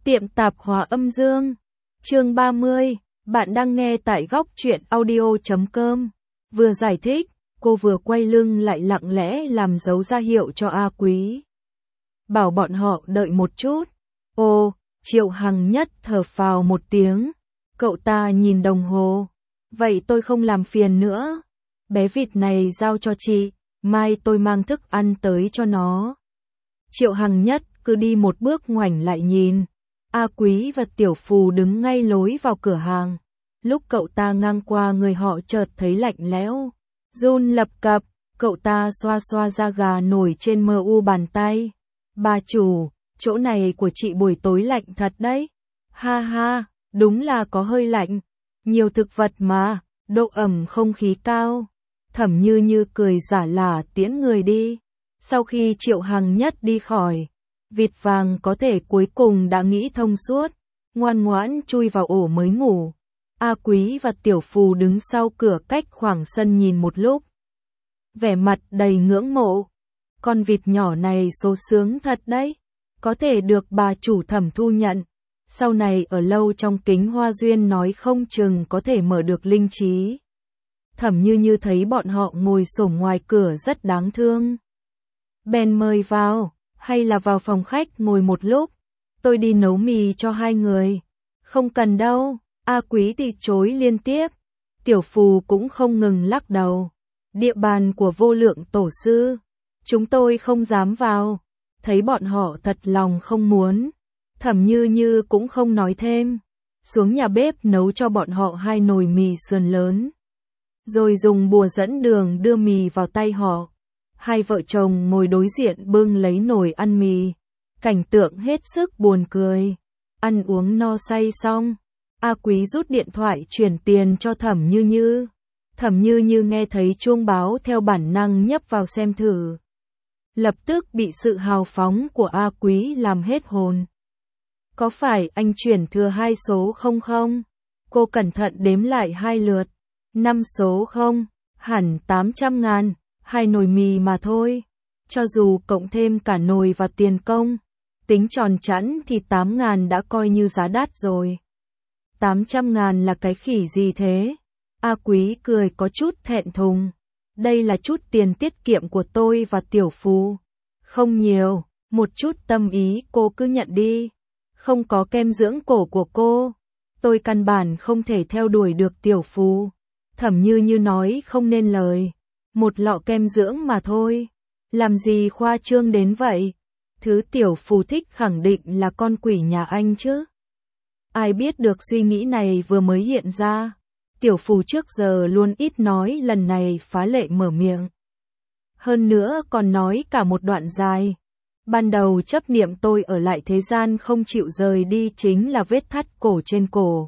Tiệm tạp hóa âm dương. Chương 30, bạn đang nghe tại góc truyện audio.com. Vừa giải thích, cô vừa quay lưng lại lặng lẽ làm dấu ra hiệu cho A Quý. Bảo bọn họ đợi một chút. Ô, Triệu Hằng Nhất thở phào một tiếng. Cậu ta nhìn đồng hồ. Vậy tôi không làm phiền nữa. Bé vịt này giao cho chị, mai tôi mang thức ăn tới cho nó. Triệu Hằng Nhất cứ đi một bước ngoảnh lại nhìn. A Quý và Tiểu Phù đứng ngay lối vào cửa hàng. Lúc cậu ta ngang qua người họ chợt thấy lạnh lẽo. Run lập cập, cậu ta xoa xoa da gà nổi trên mu bàn tay. Bà chủ, chỗ này của chị buổi tối lạnh thật đấy. Ha ha, đúng là có hơi lạnh. Nhiều thực vật mà, độ ẩm không khí cao. Thẩm Như Như cười giả lả tiễn người đi. Sau khi Triệu Hằng Nhất đi khỏi, vịt vàng có thể cuối cùng đã nghĩ thông suốt, ngoan ngoãn chui vào ổ mới ngủ. A Quý và Tiểu Phù đứng sau cửa cách khoảng sân nhìn một lúc. Vẻ mặt đầy ngưỡng mộ. Con vịt nhỏ này số sướng thật đấy. Có thể được bà chủ Thẩm thu nhận. Sau này ở lâu trong kính hoa duyên nói không chừng có thể mở được linh trí. Thẩm Như Như thấy bọn họ ngồi xổm ngoài cửa rất đáng thương. Bèn mời vào, hay là vào phòng khách ngồi một lúc. Tôi đi nấu mì cho hai người. Không cần đâu, A Quý thì chối liên tiếp. Tiểu Phù cũng không ngừng lắc đầu. Địa bàn của Vô Lượng tổ sư. Chúng tôi không dám vào. Thấy bọn họ thật lòng không muốn. Thẩm Như Như cũng không nói thêm. Xuống nhà bếp nấu cho bọn họ 2 nồi mì sườn lớn. Rồi dùng bùa dẫn đường đưa mì vào tay họ. Hai vợ chồng ngồi đối diện bưng lấy nồi ăn mì. Cảnh tượng hết sức buồn cười. Ăn uống no say xong, A Quý rút điện thoại chuyển tiền cho Thẩm Như Như. Thẩm Như Như nghe thấy chuông báo theo bản năng nhấp vào xem thử. Lập tức bị sự hào phóng của A Quý làm hết hồn. Có phải anh chuyển thừa 2 số không không? Cô cẩn thận đếm lại 2 lượt. 5 số không? Hẳn 800.000. 2 nồi mì mà thôi. Cho dù cộng thêm cả nồi và tiền công, tính tròn chẵn thì 8.000 đã coi như giá đắt rồi. 800.000 là cái khỉ gì thế? A Quý cười có chút thẹn thùng. Đây là chút tiền tiết kiệm của tôi và Tiểu Phù. Không nhiều, một chút tâm ý cô cứ nhận đi. Không có kem dưỡng cổ của cô, tôi căn bản không thể theo đuổi được Tiểu Phù. Thẩm Như Như nói không nên lời. Một lọ kem dưỡng mà thôi. Làm gì khoa trương đến vậy? Thứ Tiểu Phù thích khẳng định là con quỷ nhà anh chứ. Ai biết được suy nghĩ này vừa mới hiện ra. Tiểu Phù trước giờ luôn ít nói, lần này phá lệ mở miệng. Hơn nữa còn nói cả một đoạn dài. Ban đầu chấp niệm tôi ở lại thế gian không chịu rời đi chính là vết thắt cổ trên cổ.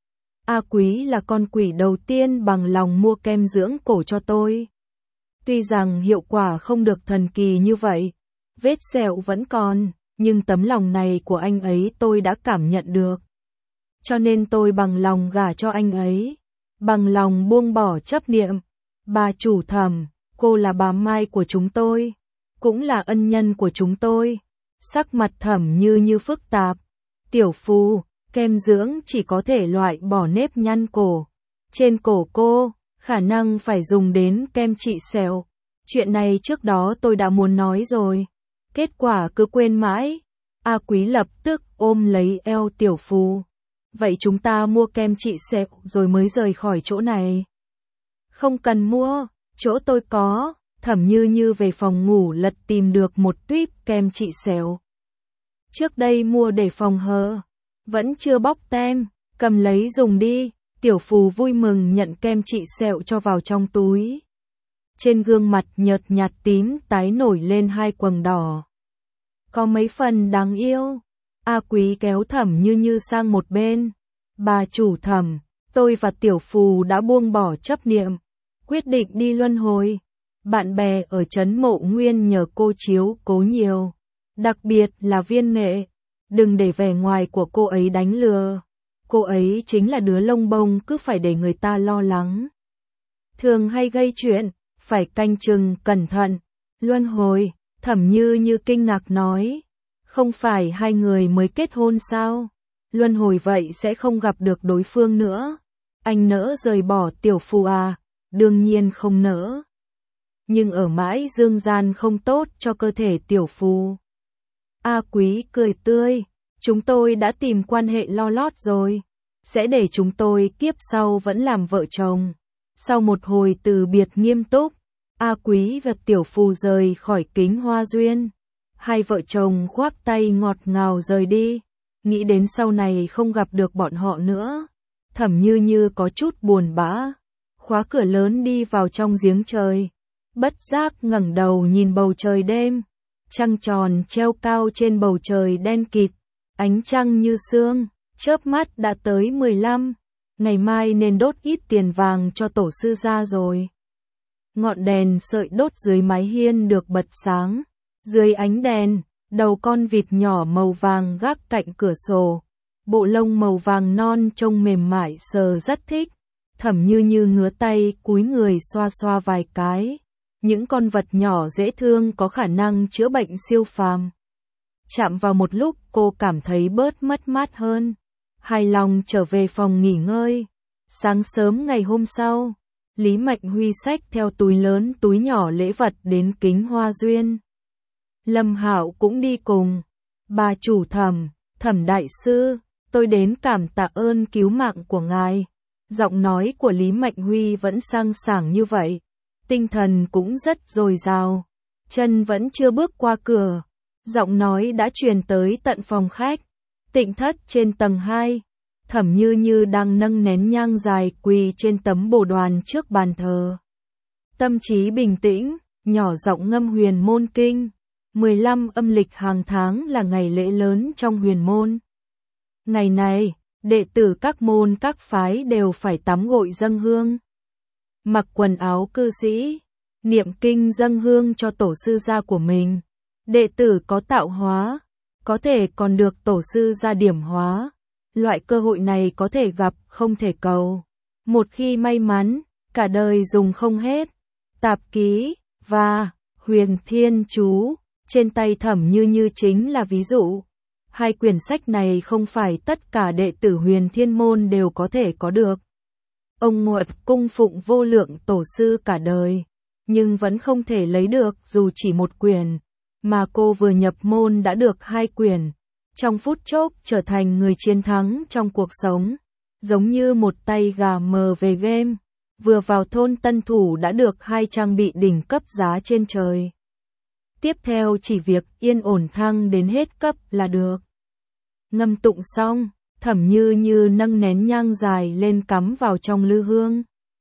A Quý là con quỷ đầu tiên bằng lòng mua kem dưỡng cổ cho tôi. Tuy rằng hiệu quả không được thần kỳ như vậy, vết sẹo vẫn còn, nhưng tấm lòng này của anh ấy tôi đã cảm nhận được. Cho nên tôi bằng lòng gả cho anh ấy, bằng lòng buông bỏ chấp niệm. Bà chủ Thẩm, cô là bà Mai của chúng tôi, cũng là ân nhân của chúng tôi. Sắc mặt Thẩm Như Như phức tạp. Tiểu Phù, kem dưỡng chỉ có thể loại bỏ nếp nhăn cổ. Trên cổ cô, khả năng phải dùng đến kem trị sẹo. Chuyện này trước đó tôi đã muốn nói rồi. Kết quả cứ quên mãi. A Quý lập tức ôm lấy eo Tiểu Phù. Vậy chúng ta mua kem trị sẹo rồi mới rời khỏi chỗ này. Không cần mua, chỗ tôi có. Thẩm Như Như về phòng ngủ lật tìm được một tuýp kem trị sẹo. Trước đây mua để phòng hờ. Vẫn chưa bóc tem, cầm lấy dùng đi. Tiểu Phù vui mừng nhận kem trị sẹo cho vào trong túi. Trên gương mặt nhợt nhạt tím tái nổi lên 2 quầng đỏ. Có mấy phần đáng yêu. A Quý kéo Thẩm Như Như sang một bên. Bà chủ Thẩm, tôi và Tiểu Phù đã buông bỏ chấp niệm, quyết định đi luân hồi. Bạn bè ở trấn Mộ Nguyên nhờ cô chiếu cố nhiều, đặc biệt là Viên Nghệ. Đừng để vẻ ngoài của cô ấy đánh lừa. Cô ấy chính là đứa lông bông cứ phải để người ta lo lắng. Thường hay gây chuyện, phải canh chừng cẩn thận. Luân hồi, Thẩm Như Như kinh ngạc nói. Không phải hai người mới kết hôn sao? Luân hồi vậy sẽ không gặp được đối phương nữa. Anh nỡ rời bỏ tiểu phu à? Đương nhiên không nỡ. Nhưng ở mãi dương gian không tốt cho cơ thể tiểu phu. A Quý cười tươi. Chúng tôi đã tìm quan hệ lo lót rồi. Sẽ để chúng tôi kiếp sau vẫn làm vợ chồng. Sau một hồi từ biệt nghiêm túc, A Quý và tiểu phu rời khỏi Kính Hoa Duyên. Hai vợ chồng khoác tay ngọt ngào rời đi. Nghĩ đến sau này không gặp được bọn họ nữa. Thẩm Như Như có chút buồn bã. Khóa cửa lớn đi vào trong giếng trời. Bất giác ngẩng đầu nhìn bầu trời đêm. Trăng tròn treo cao trên bầu trời đen kịt. Ánh trăng như sương, chớp mắt đã tới 15. Ngày mai nên đốt ít tiền vàng cho tổ sư gia rồi. Ngọn đèn sợi đốt dưới mái hiên được bật sáng. Dưới ánh đèn, đầu con vịt nhỏ màu vàng gác cạnh cửa sổ. Bộ lông màu vàng non trông mềm mại sờ rất thích. Thẩm Như Như ngứa tay cúi người xoa xoa vài cái. Những con vật nhỏ dễ thương có khả năng chữa bệnh siêu phàm. Chạm vào một lúc cô cảm thấy bớt mất mát hơn. Hài lòng trở về phòng nghỉ ngơi. Sáng sớm ngày hôm sau, Lý Mạnh Huy xách theo túi lớn túi nhỏ lễ vật đến Kính Hoa Duyên. Lâm Hạo cũng đi cùng. Bà chủ Thẩm, Thẩm đại sư, tôi đến cảm tạ ơn cứu mạng của ngài. Giọng nói của Lý Mạnh Huy vẫn sang sảng như vậy. Tinh thần cũng rất dồi dào. Chân vẫn chưa bước qua cửa. Giọng nói đã truyền tới tận phòng khách. Tịnh thất trên tầng 2. Thẩm Như Như đang nâng nén nhang dài quỳ trên tấm bồ đoàn trước bàn thờ. Tâm trí bình tĩnh, nhỏ giọng ngâm huyền môn kinh. 15 âm lịch hàng tháng là ngày lễ lớn trong huyền môn. Ngày này, đệ tử các môn các phái đều phải tắm gội dâng hương. Mặc quần áo cư sĩ, niệm kinh dâng hương cho tổ sư gia của mình. Đệ tử có tạo hóa, có thể còn được tổ sư gia điểm hóa. Loại cơ hội này có thể gặp, không thể cầu. Một khi may mắn, cả đời dùng không hết. Tạp ký và Huyền Thiên Chú trên tay Thẩm Như Như chính là ví dụ. Hai quyển sách này không phải tất cả đệ tử Huyền Thiên môn đều có thể có được. Ông ngoại cung phụng vô lượng tổ sư cả đời, nhưng vẫn không thể lấy được dù chỉ một quyển, mà cô vừa nhập môn đã được 2 quyển. Trong phút chốc trở thành người chiến thắng trong cuộc sống, giống như một tay gà mờ về game. Vừa vào thôn Tân Thủ đã được 2 trang bị đỉnh cấp giá trên trời. Tiếp theo chỉ việc yên ổn thăng đến hết cấp là được. Ngâm tụng xong, Thẩm Như Như nâng nén nhang dài lên cắm vào trong lư hương.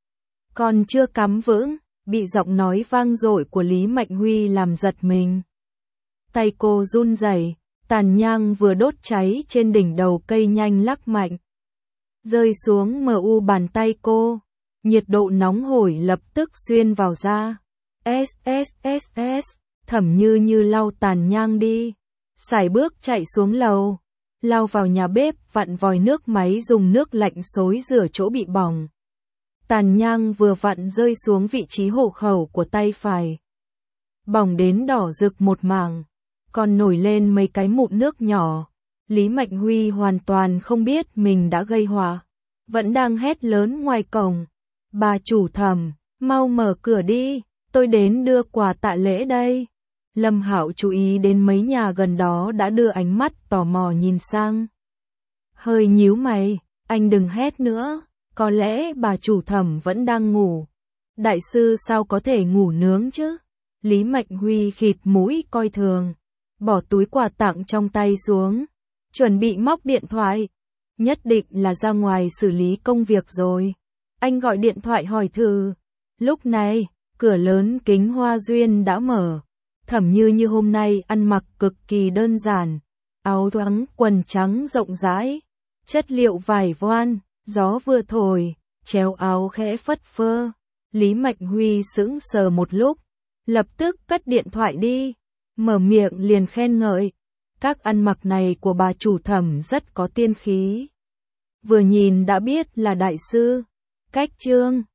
Còn chưa cắm vững, bị giọng nói vang dội của Lý Mạnh Huy làm giật mình. Tay cô run rẩy, tàn nhang vừa đốt cháy trên đỉnh đầu cây nhanh lắc mạnh. Rơi xuống mu bàn tay cô, nhiệt độ nóng hổi lập tức xuyên vào da. SSSS, Thẩm Như Như lau tàn nhang đi. Sải bước chạy xuống lầu, lao vào nhà bếp vặn vòi nước máy dùng nước lạnh xối rửa chỗ bị bỏng. Tàn nhang vừa vặn rơi xuống vị trí hộ khẩu của tay phải. Bỏng đến đỏ rực một mảng, còn nổi lên mấy cái mụn nước nhỏ. Lý Mạnh Huy hoàn toàn không biết mình đã gây họa, vẫn đang hét lớn ngoài cổng. Bà chủ Thẩm, mau mở cửa đi, tôi đến đưa quà tạ lễ đây. Lâm Hạo chú ý đến mấy nhà gần đó đã đưa ánh mắt tò mò nhìn sang. Hơi nhíu mày, anh đừng hét nữa, có lẽ bà chủ Thẩm vẫn đang ngủ. Đại sư sao có thể ngủ nướng chứ? Lý Mạnh Huy khịt mũi coi thường, bỏ túi quà tặng trong tay xuống, chuẩn bị móc điện thoại. Nhất định là ra ngoài xử lý công việc rồi. Anh gọi điện thoại hỏi thử. Lúc này, cửa lớn Kính Hoa Duyên đã mở. Thẩm Như Như hôm nay ăn mặc cực kỳ đơn giản, áo trắng, quần trắng rộng rãi, chất liệu vải voan, gió vừa thổi, chéo áo khẽ phất phơ. Lý Mạnh Huy sững sờ một lúc, lập tức cất điện thoại đi, mở miệng liền khen ngợi. Các ăn mặc này của bà chủ Thẩm rất có tiên khí. Vừa nhìn đã biết là đại sư. Cách chương